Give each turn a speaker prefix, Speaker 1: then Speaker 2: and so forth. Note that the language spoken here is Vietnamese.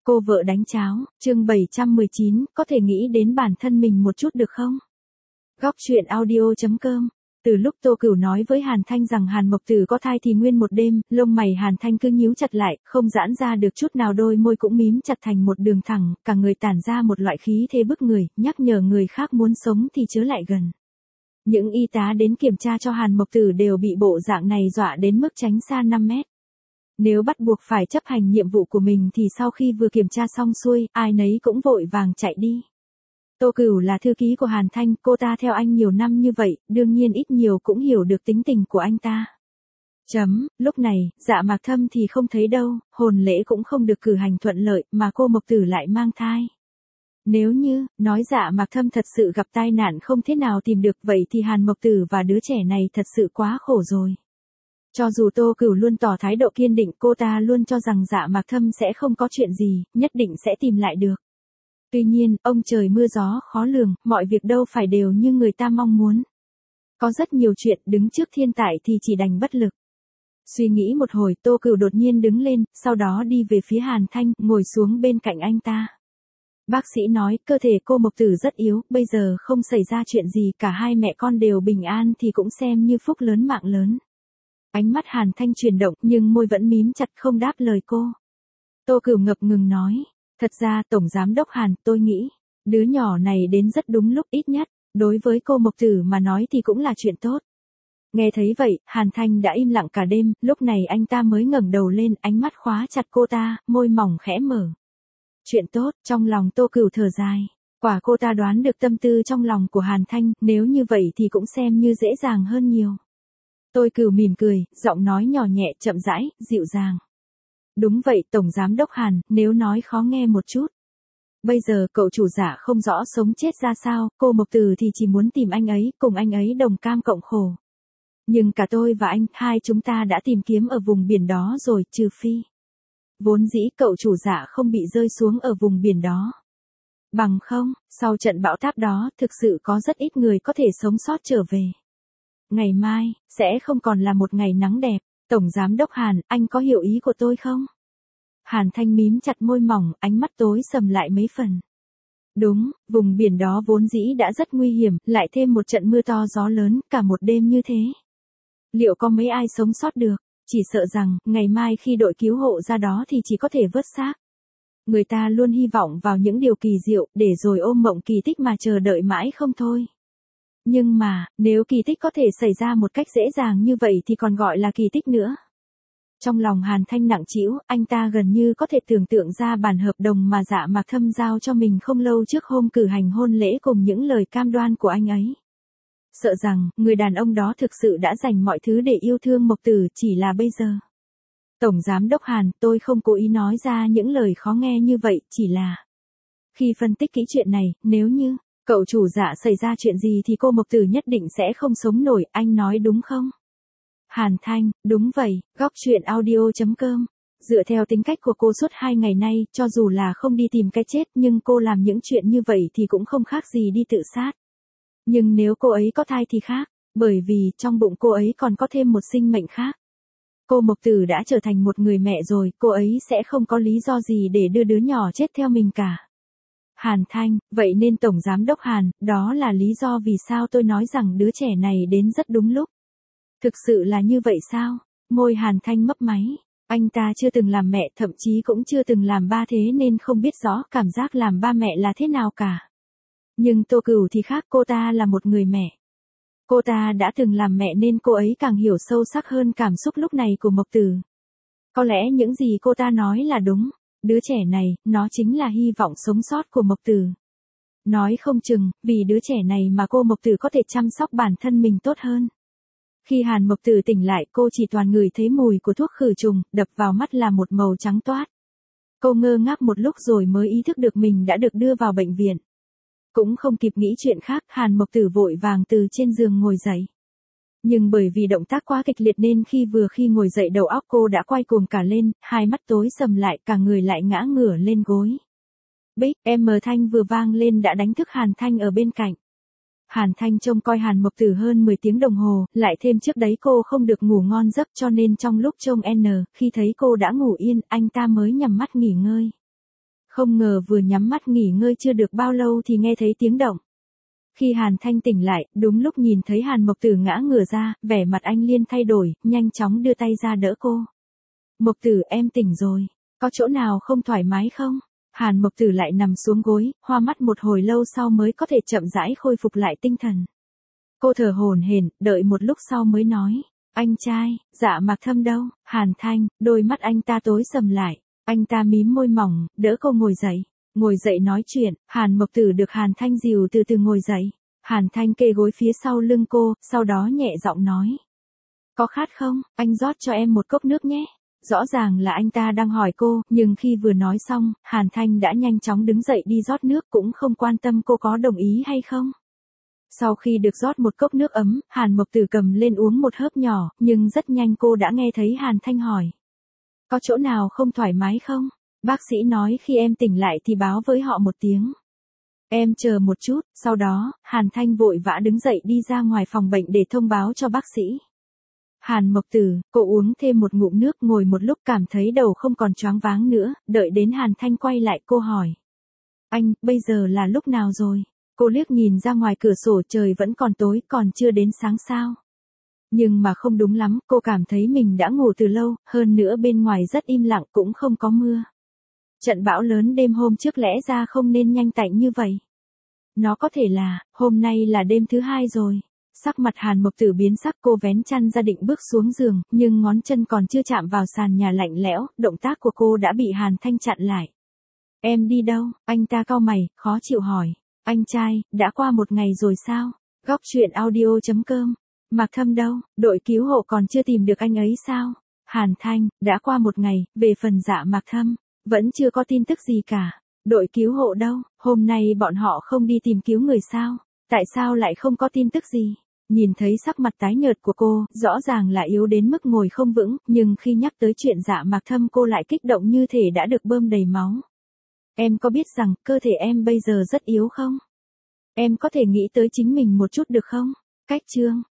Speaker 1: Cô vợ đánh cháo, chương 719, có thể nghĩ đến bản thân mình một chút được không? Góc truyện audio.com. Từ lúc Tô Cửu nói với Hàn Thanh rằng Hàn Mộc Tử có thai thì nguyên một đêm, lông mày Hàn Thanh cứ nhíu chặt lại, không giãn ra được chút nào, đôi môi cũng mím chặt thành một đường thẳng, cả người tản ra một loại khí thế bức người, nhắc nhở người khác muốn sống thì chớ lại gần. Những y tá đến kiểm tra cho Hàn Mộc Tử đều bị bộ dạng này dọa đến mức tránh xa 5 mét. Nếu bắt buộc phải chấp hành nhiệm vụ của mình thì sau khi vừa kiểm tra xong xuôi, ai nấy cũng vội vàng chạy đi. Tô Cửu là thư ký của Hàn Thanh, cô ta theo anh nhiều năm như vậy, đương nhiên ít nhiều cũng hiểu được tính tình của anh ta. Lúc này, Dạ Mạc Thâm thì không thấy đâu, hôn lễ cũng không được cử hành thuận lợi, mà cô Mộc Tử lại mang thai. Nếu như, nói Dạ Mạc Thâm thật sự gặp tai nạn không thế nào tìm được, vậy thì Hàn Mộc Tử và đứa trẻ này thật sự quá khổ rồi. Cho dù Tô Cửu luôn tỏ thái độ kiên định, cô ta luôn cho rằng Dạ Mạc Thâm sẽ không có chuyện gì, nhất định sẽ tìm lại được. Tuy nhiên, ông trời mưa gió khó lường, mọi việc đâu phải đều như người ta mong muốn. Có rất nhiều chuyện đứng trước thiên tài thì chỉ đành bất lực. Suy nghĩ một hồi, Tô Cửu đột nhiên đứng lên, sau đó đi về phía Hàn Thanh, ngồi xuống bên cạnh anh ta. Bác sĩ nói, cơ thể cô Mộc Tử rất yếu, bây giờ không xảy ra chuyện gì, cả hai mẹ con đều bình an thì cũng xem như phúc lớn mạng lớn. Ánh mắt Hàn Thanh chuyển động, nhưng môi vẫn mím chặt không đáp lời cô. Tô Cửu ngập ngừng nói, thật ra Tổng Giám đốc Hàn, tôi nghĩ, đứa nhỏ này đến rất đúng lúc, ít nhất, đối với cô Mộc Tử mà nói thì cũng là chuyện tốt. Nghe thấy vậy, Hàn Thanh đã im lặng cả đêm, lúc này anh ta mới ngẩng đầu lên, ánh mắt khóa chặt cô ta, môi mỏng khẽ mở. Chuyện tốt, trong lòng Tô Cửu thở dài. Quả cô ta đoán được tâm tư trong lòng của Hàn Thanh, nếu như vậy thì cũng xem như dễ dàng hơn nhiều. Tô Cửu mỉm cười, giọng nói nhỏ nhẹ, chậm rãi, dịu dàng. Đúng vậy, Tổng Giám đốc Hàn, nếu nói khó nghe một chút. Bây giờ cậu chủ Dạ không rõ sống chết ra sao, cô Mộc Tử thì chỉ muốn tìm anh ấy, cùng anh ấy đồng cam cộng khổ. Nhưng cả tôi và anh, hai chúng ta đã tìm kiếm ở vùng biển đó rồi, trừ phi. Vốn dĩ cậu chủ Dạ không bị rơi xuống ở vùng biển đó. Bằng không, sau trận bão táp đó, thực sự có rất ít người có thể sống sót trở về. Ngày mai, sẽ không còn là một ngày nắng đẹp. Tổng Giám đốc Hàn, anh có hiểu ý của tôi không? Hàn Thanh mím chặt môi mỏng, ánh mắt tối sầm lại mấy phần. Đúng, vùng biển đó vốn dĩ đã rất nguy hiểm, lại thêm một trận mưa to gió lớn, cả một đêm như thế. Liệu có mấy ai sống sót được? Chỉ sợ rằng, ngày mai khi đội cứu hộ ra đó thì chỉ có thể vớt xác. Người ta luôn hy vọng vào những điều kỳ diệu, để rồi ôm mộng kỳ tích mà chờ đợi mãi không thôi. Nhưng mà, nếu kỳ tích có thể xảy ra một cách dễ dàng như vậy thì còn gọi là kỳ tích nữa. Trong lòng Hàn Thanh nặng trĩu, anh ta gần như có thể tưởng tượng ra bản hợp đồng mà Dạ Mạc Thâm giao cho mình không lâu trước hôm cử hành hôn lễ cùng những lời cam đoan của anh ấy. Sợ rằng, người đàn ông đó thực sự đã dành mọi thứ để yêu thương Mộc Tử, chỉ là bây giờ. Tổng Giám đốc Hàn, tôi không cố ý nói ra những lời khó nghe như vậy, chỉ là khi phân tích kỹ chuyện này, nếu như cậu chủ Dạ xảy ra chuyện gì thì cô Mộc Tử nhất định sẽ không sống nổi, anh nói đúng không? Hàn Thanh, đúng vậy, góc truyện audio.com. Dựa theo tính cách của cô suốt 2 ngày nay, cho dù là không đi tìm cái chết nhưng cô làm những chuyện như vậy thì cũng không khác gì đi tự sát. Nhưng nếu cô ấy có thai thì khác, bởi vì trong bụng cô ấy còn có thêm một sinh mệnh khác. Cô Mộc Tử đã trở thành một người mẹ rồi, cô ấy sẽ không có lý do gì để đưa đứa nhỏ chết theo mình cả. Hàn Thanh, vậy nên Tổng Giám đốc Hàn, đó là lý do vì sao tôi nói rằng đứa trẻ này đến rất đúng lúc. Thực sự là như vậy sao? Môi Hàn Thanh mấp máy. Anh ta chưa từng làm mẹ, thậm chí cũng chưa từng làm ba, thế nên không biết rõ cảm giác làm ba mẹ là thế nào cả. Nhưng Tô Cửu thì khác, cô ta là một người mẹ. Cô ta đã từng làm mẹ nên cô ấy càng hiểu sâu sắc hơn cảm xúc lúc này của Mộc Tử. Có lẽ những gì cô ta nói là đúng. Đứa trẻ này, nó chính là hy vọng sống sót của Mộc Tử. Nói không chừng, vì đứa trẻ này mà cô Mộc Tử có thể chăm sóc bản thân mình tốt hơn. Khi Hàn Mộc Tử tỉnh lại, cô chỉ toàn ngửi thấy mùi của thuốc khử trùng, đập vào mắt là một màu trắng toát. Cô ngơ ngác một lúc rồi mới ý thức được mình đã được đưa vào bệnh viện. Cũng không kịp nghĩ chuyện khác, Hàn Mộc Tử vội vàng từ trên giường ngồi dậy. Nhưng bởi vì động tác quá kịch liệt nên khi ngồi dậy đầu óc cô đã quay cuồng cả lên, hai mắt tối sầm lại, cả người lại ngã ngửa lên gối. Bích, thanh vừa vang lên đã đánh thức Hàn Thanh ở bên cạnh. Hàn Thanh trông coi Hàn Mộc Tử hơn 10 tiếng đồng hồ, lại thêm trước đấy cô không được ngủ ngon giấc cho nên trong lúc trông khi thấy cô đã ngủ yên, anh ta mới nhắm mắt nghỉ ngơi. Không ngờ vừa nhắm mắt nghỉ ngơi chưa được bao lâu thì nghe thấy tiếng động. Khi Hàn Thanh tỉnh lại, đúng lúc nhìn thấy Hàn Mộc Tử ngã ngửa ra, vẻ mặt anh Liên thay đổi, nhanh chóng đưa tay ra đỡ cô. Mộc Tử, em tỉnh rồi. Có chỗ nào không thoải mái không? Hàn Mộc Tử lại nằm xuống gối, hoa mắt một hồi lâu sau mới có thể chậm rãi khôi phục lại tinh thần. Cô thở hổn hển, đợi một lúc sau mới nói. Anh trai, Dạ Mạc Thâm đâu? Hàn Thanh, đôi mắt anh ta tối sầm lại. Anh ta mím môi mỏng, đỡ cô ngồi dậy. Ngồi dậy nói chuyện, Hàn Mộc Tử được Hàn Thanh dìu từ từ ngồi dậy. Hàn Thanh kê gối phía sau lưng cô, sau đó nhẹ giọng nói. Có khát không, anh rót cho em một cốc nước nhé. Rõ ràng là anh ta đang hỏi cô, nhưng khi vừa nói xong, Hàn Thanh đã nhanh chóng đứng dậy đi rót nước cũng không quan tâm cô có đồng ý hay không. Sau khi được rót một cốc nước ấm, Hàn Mộc Tử cầm lên uống một hớp nhỏ, nhưng rất nhanh cô đã nghe thấy Hàn Thanh hỏi. Có chỗ nào không thoải mái không? Bác sĩ nói khi em tỉnh lại thì báo với họ một tiếng. Em chờ một chút, sau đó, Hàn Thanh vội vã đứng dậy đi ra ngoài phòng bệnh để thông báo cho bác sĩ. Hàn Mộc Tử, cô uống thêm một ngụm nước ngồi một lúc cảm thấy đầu không còn choáng váng nữa, đợi đến Hàn Thanh quay lại cô hỏi. Anh, bây giờ là lúc nào rồi? Cô liếc nhìn ra ngoài cửa sổ trời vẫn còn tối, còn chưa đến sáng sao. Nhưng mà không đúng lắm, cô cảm thấy mình đã ngủ từ lâu, hơn nữa bên ngoài rất im lặng cũng không có mưa. Trận bão lớn đêm hôm trước lẽ ra không nên nhanh tạnh như vậy. Nó có thể là, hôm nay là đêm thứ hai rồi. Sắc mặt Hàn Mộc Tử biến sắc, cô vén chăn ra định bước xuống giường, nhưng ngón chân còn chưa chạm vào sàn nhà lạnh lẽo, động tác của cô đã bị Hàn Thanh chặn lại. Em đi đâu? Anh ta cau mày, khó chịu hỏi. Anh trai, đã qua một ngày rồi sao? Góc truyện audio.com. Mạc Thâm đâu? Đội cứu hộ còn chưa tìm được anh ấy sao? Hàn Thanh, đã qua một ngày, về phần Dạ Mạc Thâm, vẫn chưa có tin tức gì cả. Đội cứu hộ đâu? Hôm nay bọn họ không đi tìm cứu người sao? Tại sao lại không có tin tức gì? Nhìn thấy sắc mặt tái nhợt của cô, rõ ràng là yếu đến mức ngồi không vững, nhưng khi nhắc tới chuyện Dạ Mạc Thâm cô lại kích động như thể đã được bơm đầy máu. Em có biết rằng, cơ thể em bây giờ rất yếu không? Em có thể nghĩ tới chính mình một chút được không? Cách chương